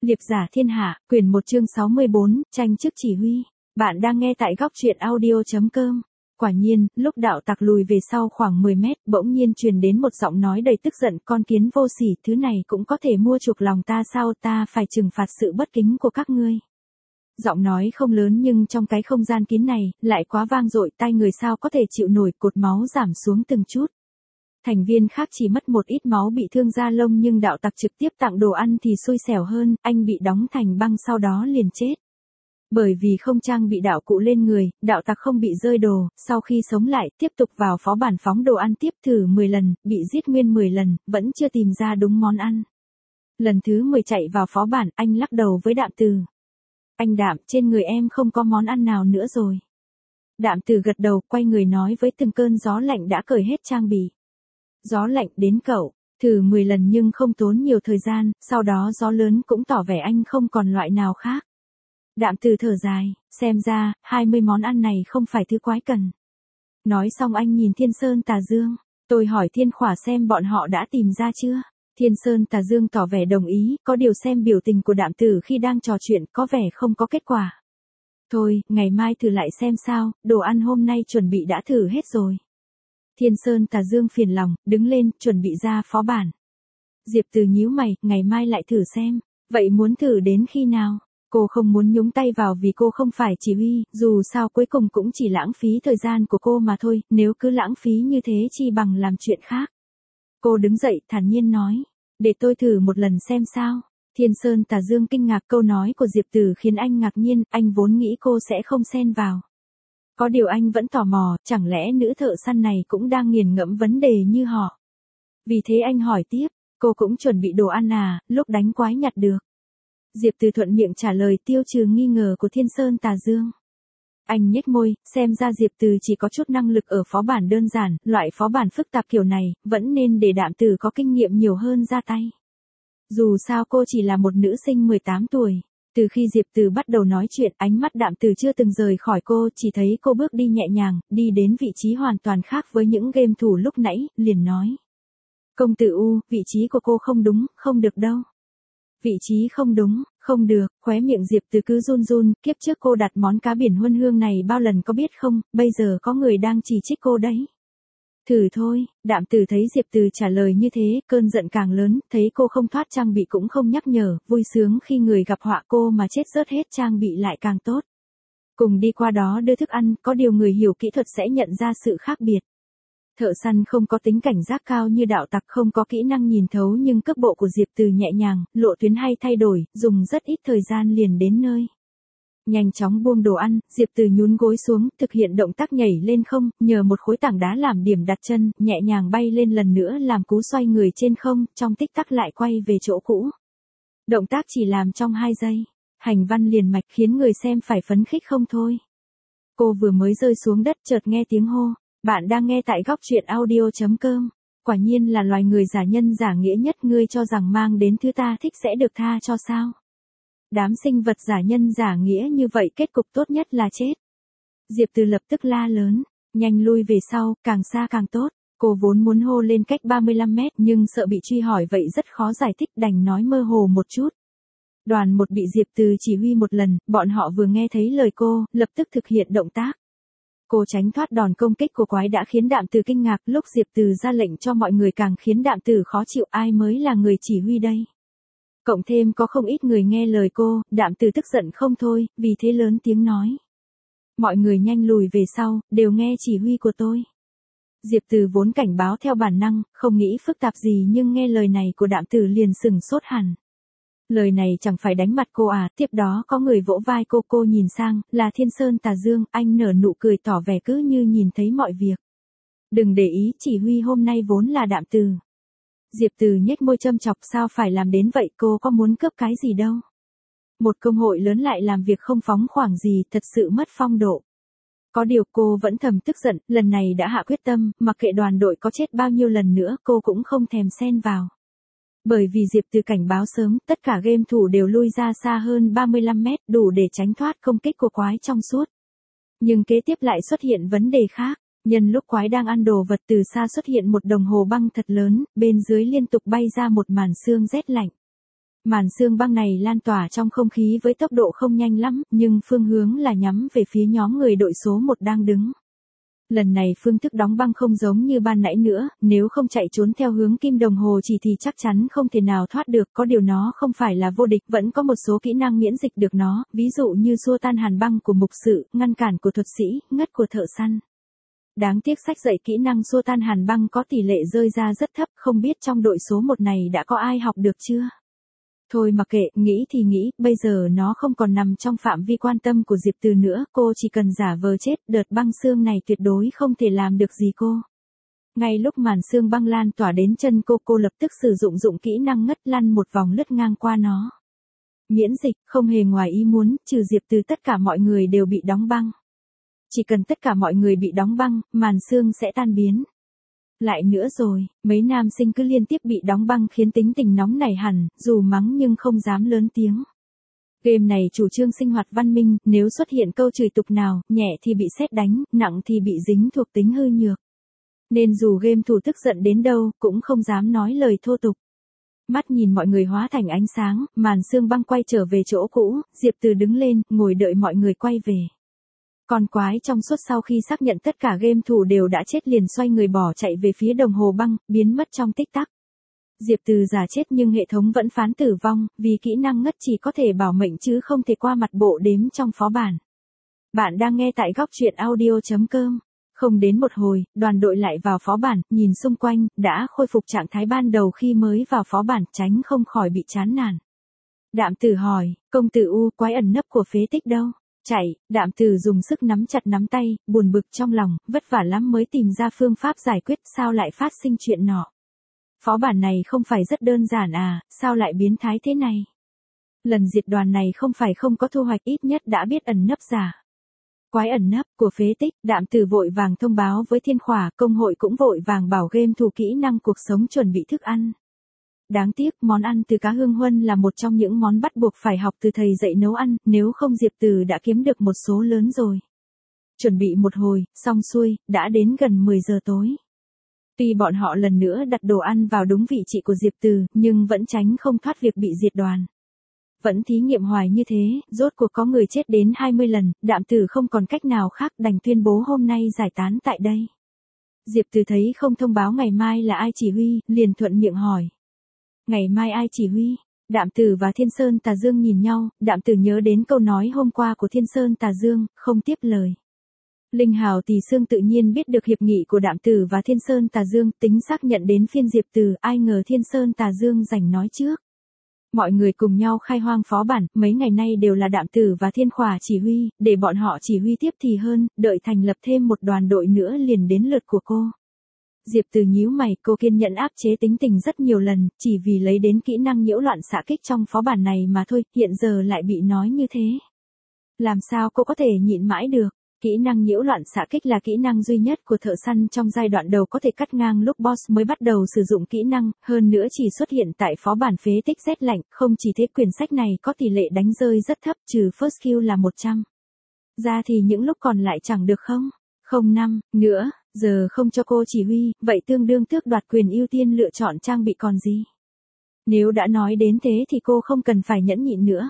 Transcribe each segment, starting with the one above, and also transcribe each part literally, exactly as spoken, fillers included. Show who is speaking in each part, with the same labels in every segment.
Speaker 1: Liệp giả thiên hạ, quyển một chương sáu mươi bốn, tranh chức chỉ huy. Bạn đang nghe tại góc truyện audio.com. Quả nhiên, lúc đạo tặc lùi về sau khoảng mười mét, bỗng nhiên truyền đến một giọng nói đầy tức giận, con kiến vô sỉ, thứ này cũng có thể mua chuộc lòng ta sao, ta phải trừng phạt sự bất kính của các ngươi. Giọng nói không lớn nhưng trong cái không gian kín này, lại quá vang dội, tai người sao có thể chịu nổi, cột máu giảm xuống từng chút. Thành viên khác chỉ mất một ít máu bị thương da lông nhưng đạo tặc trực tiếp tặng đồ ăn thì xui xẻo hơn, anh bị đóng thành băng sau đó liền chết. Bởi vì không trang bị đạo cụ lên người, đạo tặc không bị rơi đồ, sau khi sống lại, tiếp tục vào phó bản phóng đồ ăn tiếp thử mười lần, bị giết nguyên mười lần, vẫn chưa tìm ra đúng món ăn. Lần thứ mười chạy vào phó bản, anh lắc đầu với Đạm Từ. Anh Đạm, trên người em không có món ăn nào nữa rồi. Đạm Từ gật đầu, quay người nói với từng cơn gió lạnh đã cởi hết trang bị. Gió lạnh đến cậu, thử mười lần nhưng không tốn nhiều thời gian, sau đó gió lớn cũng tỏ vẻ anh không còn loại nào khác. Đạm Từ thở dài, xem ra, hai mươi món ăn này không phải thứ quái cần. Nói xong anh nhìn Thiên Sơn Tà Dương, tôi hỏi Thiên Khỏa xem bọn họ đã tìm ra chưa. Thiên Sơn Tà Dương tỏ vẻ đồng ý, có điều xem biểu tình của Đạm Từ khi đang trò chuyện có vẻ không có kết quả. Thôi, ngày mai thử lại xem sao, đồ ăn hôm nay chuẩn bị đã thử hết rồi. Thiên Sơn Tà Dương phiền lòng, đứng lên, chuẩn bị ra phó bản. Diệp Từ nhíu mày, ngày mai lại thử xem, vậy muốn thử đến khi nào? Cô không muốn nhúng tay vào vì cô không phải chỉ huy, dù sao cuối cùng cũng chỉ lãng phí thời gian của cô mà thôi, nếu cứ lãng phí như thế chi bằng làm chuyện khác. Cô đứng dậy, thản nhiên nói, để tôi thử một lần xem sao. Thiên Sơn Tà Dương kinh ngạc, câu nói của Diệp Từ khiến anh ngạc nhiên, anh vốn nghĩ cô sẽ không xen vào. Có điều anh vẫn tò mò, chẳng lẽ nữ thợ săn này cũng đang nghiền ngẫm vấn đề như họ. Vì thế anh hỏi tiếp, cô cũng chuẩn bị đồ ăn à, lúc đánh quái nhặt được. Diệp Từ thuận miệng trả lời tiêu trừ nghi ngờ của Thiên Sơn Tà Dương. Anh nhếch môi, xem ra Diệp Từ chỉ có chút năng lực ở phó bản đơn giản, loại phó bản phức tạp kiểu này, vẫn nên để Đạm Từ có kinh nghiệm nhiều hơn ra tay. Dù sao cô chỉ là một nữ sinh mười tám tuổi. Từ khi Diệp Từ bắt đầu nói chuyện, ánh mắt Đạm Từ chưa từng rời khỏi cô, chỉ thấy cô bước đi nhẹ nhàng, đi đến vị trí hoàn toàn khác với những game thủ lúc nãy, liền nói. Công tử U, vị trí của cô không đúng, không được đâu. Vị trí không đúng, không được, khóe miệng Diệp Từ cứ run run, kiếp trước cô đặt món cá biển huân hương này bao lần có biết không, bây giờ có người đang chỉ trích cô đấy. Thử thôi, Đạm Từ thấy Diệp Từ trả lời như thế, cơn giận càng lớn, thấy cô không thoát trang bị cũng không nhắc nhở, vui sướng khi người gặp họa cô mà chết rớt hết trang bị lại càng tốt. Cùng đi qua đó đưa thức ăn, có điều người hiểu kỹ thuật sẽ nhận ra sự khác biệt. Thợ săn không có tính cảnh giác cao như đạo tặc, không có kỹ năng nhìn thấu nhưng cước bộ của Diệp Từ nhẹ nhàng, lộ tuyến hay thay đổi, dùng rất ít thời gian liền đến nơi. Nhanh chóng buông đồ ăn, Diệp Từ nhún gối xuống, thực hiện động tác nhảy lên không, nhờ một khối tảng đá làm điểm đặt chân, nhẹ nhàng bay lên lần nữa làm cú xoay người trên không, trong tích tắc lại quay về chỗ cũ. Động tác chỉ làm trong hai giây, hành văn liền mạch khiến người xem phải phấn khích không thôi. Cô vừa mới rơi xuống đất chợt nghe tiếng hô, bạn đang nghe tại góc truyện audio.com. Quả nhiên là loài người giả nhân giả nghĩa nhất, ngươi cho rằng mang đến thứ ta thích sẽ được tha cho sao? Đám sinh vật giả nhân giả nghĩa như vậy kết cục tốt nhất là chết. Diệp Từ lập tức la lớn, nhanh lui về sau, càng xa càng tốt. Cô vốn muốn hô lên cách ba mươi lăm mét nhưng sợ bị truy hỏi vậy rất khó giải thích, đành nói mơ hồ một chút. Đoàn một bị Diệp Từ chỉ huy một lần, bọn họ vừa nghe thấy lời cô, lập tức thực hiện động tác. Cô tránh thoát đòn công kích của quái đã khiến Đạm Từ kinh ngạc, lúc Diệp Từ ra lệnh cho mọi người càng khiến Đạm Từ khó chịu, ai mới là người chỉ huy đây. Cộng thêm có không ít người nghe lời cô, Đạm Từ tức giận không thôi, vì thế lớn tiếng nói. Mọi người nhanh lùi về sau, đều nghe chỉ huy của tôi. Diệp Từ vốn cảnh báo theo bản năng, không nghĩ phức tạp gì nhưng nghe lời này của Đạm Từ liền sừng sốt hẳn. Lời này chẳng phải đánh mặt cô à, tiếp đó có người vỗ vai cô, cô nhìn sang, là Thiên Sơn Tà Dương, anh nở nụ cười tỏ vẻ cứ như nhìn thấy mọi việc. Đừng để ý, chỉ huy hôm nay vốn là Đạm Từ. Diệp Từ nhếch môi châm chọc, sao phải làm đến vậy, cô có muốn cướp cái gì đâu. Một công hội lớn lại làm việc không phóng khoáng gì, thật sự mất phong độ. Có điều cô vẫn thầm tức giận, lần này đã hạ quyết tâm, mặc kệ đoàn đội có chết bao nhiêu lần nữa cô cũng không thèm xen vào. Bởi vì Diệp Từ cảnh báo sớm, tất cả game thủ đều lui ra xa hơn ba mươi lăm mét, đủ để tránh thoát công kích của quái trong suốt. Nhưng kế tiếp lại xuất hiện vấn đề khác. Nhân lúc quái đang ăn đồ vật, từ xa xuất hiện một đồng hồ băng thật lớn, bên dưới liên tục bay ra một màn sương rét lạnh. Màn sương băng này lan tỏa trong không khí với tốc độ không nhanh lắm, nhưng phương hướng là nhắm về phía nhóm người đội số một đang đứng. Lần này phương thức đóng băng không giống như ban nãy nữa, nếu không chạy trốn theo hướng kim đồng hồ chỉ thì chắc chắn không thể nào thoát được, có điều nó không phải là vô địch, vẫn có một số kỹ năng miễn dịch được nó, ví dụ như xua tan hàn băng của mục sự, ngăn cản của thuật sĩ, ngất của thợ săn. Đáng tiếc sách dạy kỹ năng xua tan hàn băng có tỷ lệ rơi ra rất thấp, không biết trong đội số một này đã có ai học được chưa? Thôi mặc kệ, nghĩ thì nghĩ, bây giờ nó không còn nằm trong phạm vi quan tâm của Diệp Từ nữa, cô chỉ cần giả vờ chết, đợt băng xương này tuyệt đối không thể làm được gì cô. Ngay lúc màn xương băng lan tỏa đến chân cô, cô lập tức sử dụng dụng kỹ năng ngất lăn một vòng lướt ngang qua nó. Miễn dịch, không hề ngoài ý muốn, trừ Diệp Từ tất cả mọi người đều bị đóng băng. Chỉ cần tất cả mọi người bị đóng băng, màn xương sẽ tan biến. Lại nữa rồi, mấy nam sinh cứ liên tiếp bị đóng băng khiến tính tình nóng nảy hẳn, dù mắng nhưng không dám lớn tiếng. Game này chủ trương sinh hoạt văn minh, nếu xuất hiện câu chửi tục nào, nhẹ thì bị sét đánh, nặng thì bị dính thuộc tính hư nhược. Nên dù game thủ tức giận đến đâu, cũng không dám nói lời thô tục. Mắt nhìn mọi người hóa thành ánh sáng, màn sương băng quay trở về chỗ cũ, Diệp Từ đứng lên, ngồi đợi mọi người quay về. Con quái trong suốt sau khi xác nhận tất cả game thủ đều đã chết liền xoay người bỏ chạy về phía đồng hồ băng, biến mất trong tích tắc. Diệp Từ giả chết nhưng hệ thống vẫn phán tử vong, vì kỹ năng ngất chỉ có thể bảo mệnh chứ không thể qua mặt bộ đếm trong phó bản. Bạn đang nghe tại góc truyện audio chấm com. Không đến một hồi, đoàn đội lại vào phó bản, nhìn xung quanh, đã khôi phục trạng thái ban đầu khi mới vào phó bản, tránh không khỏi bị chán nản. Đạm Tử hỏi, công tử U, quái ẩn nấp của phế tích đâu? Chạy, Đạm Tử dùng sức nắm chặt nắm tay, buồn bực trong lòng, vất vả lắm mới tìm ra phương pháp giải quyết, sao lại phát sinh chuyện nọ. Phó bản này không phải rất đơn giản à, sao lại biến thái thế này? Lần diệt đoàn này không phải không có thu hoạch, ít nhất đã biết ẩn nấp giả. Quái ẩn nấp của phế tích, Đạm Tử vội vàng thông báo với Thiên Khỏa, công hội cũng vội vàng bảo game thủ kỹ năng cuộc sống chuẩn bị thức ăn. Đáng tiếc, món ăn từ cá hương huân là một trong những món bắt buộc phải học từ thầy dạy nấu ăn, nếu không Diệp Từ đã kiếm được một số lớn rồi. Chuẩn bị một hồi, xong xuôi, đã đến gần mười giờ tối. Tuy bọn họ lần nữa đặt đồ ăn vào đúng vị trí của Diệp Từ, nhưng vẫn tránh không thoát việc bị diệt đoàn. Vẫn thí nghiệm hoài như thế, rốt cuộc có người chết đến hai mươi lần, Đạm Tử không còn cách nào khác đành tuyên bố hôm nay giải tán tại đây. Diệp Từ thấy không thông báo ngày mai là ai chỉ huy, liền thuận miệng hỏi. Ngày mai ai chỉ huy? Đạm Tử và Thiên Sơn Tà Dương nhìn nhau, Đạm Tử nhớ đến câu nói hôm qua của Thiên Sơn Tà Dương, không tiếp lời. Linh Hào Tỷ Sương tự nhiên biết được hiệp nghị của Đạm Tử và Thiên Sơn Tà Dương, tính xác nhận đến phiên Diệp Từ, ai ngờ Thiên Sơn Tà Dương giành nói trước. Mọi người cùng nhau khai hoang phó bản, mấy ngày nay đều là Đạm Tử và Thiên Khỏa chỉ huy, để bọn họ chỉ huy tiếp thì hơn, đợi thành lập thêm một đoàn đội nữa liền đến lượt của cô. Diệp Từ nhíu mày, cô kiên nhẫn áp chế tính tình rất nhiều lần, chỉ vì lấy đến kỹ năng nhiễu loạn xạ kích trong phó bản này mà thôi, hiện giờ lại bị nói như thế. Làm sao cô có thể nhịn mãi được? Kỹ năng nhiễu loạn xạ kích là kỹ năng duy nhất của thợ săn trong giai đoạn đầu có thể cắt ngang lúc boss mới bắt đầu sử dụng kỹ năng, hơn nữa chỉ xuất hiện tại phó bản phế tích rét lạnh, không chỉ thế quyển sách này có tỷ lệ đánh rơi rất thấp, trừ first kill là một trăm. Ra thì những lúc còn lại chẳng được không? Không năm, nữa, giờ không cho cô chỉ huy, vậy tương đương tước đoạt quyền ưu tiên lựa chọn trang bị còn gì? Nếu đã nói đến thế thì cô không cần phải nhẫn nhịn nữa.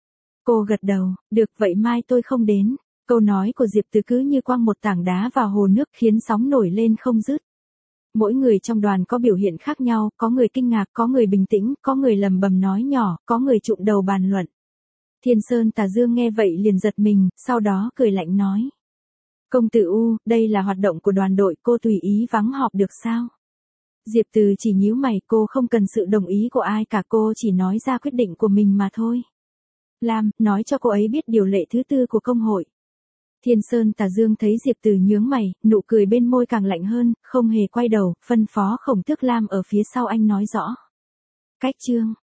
Speaker 1: Cô gật đầu, được vậy mai tôi không đến. Câu nói của Diệp Từ cứ như quăng một tảng đá vào hồ nước khiến sóng nổi lên không dứt. Mỗi người trong đoàn có biểu hiện khác nhau, có người kinh ngạc, có người bình tĩnh, có người lầm bầm nói nhỏ, có người trụm đầu bàn luận. Thiên Sơn Tà Dương nghe vậy liền giật mình, sau đó cười lạnh nói. Công tử U, đây là hoạt động của đoàn đội, cô tùy ý vắng họp được sao? Diệp Từ chỉ nhíu mày, cô không cần sự đồng ý của ai cả, cô chỉ nói ra quyết định của mình mà thôi. Lam, nói cho cô ấy biết điều lệ thứ tư của công hội. Thiên Sơn Tà Dương thấy Diệp Từ nhướng mày, nụ cười bên môi càng lạnh hơn, không hề quay đầu, phân phó Khổng Tước Lam ở phía sau anh nói rõ. Cách chương,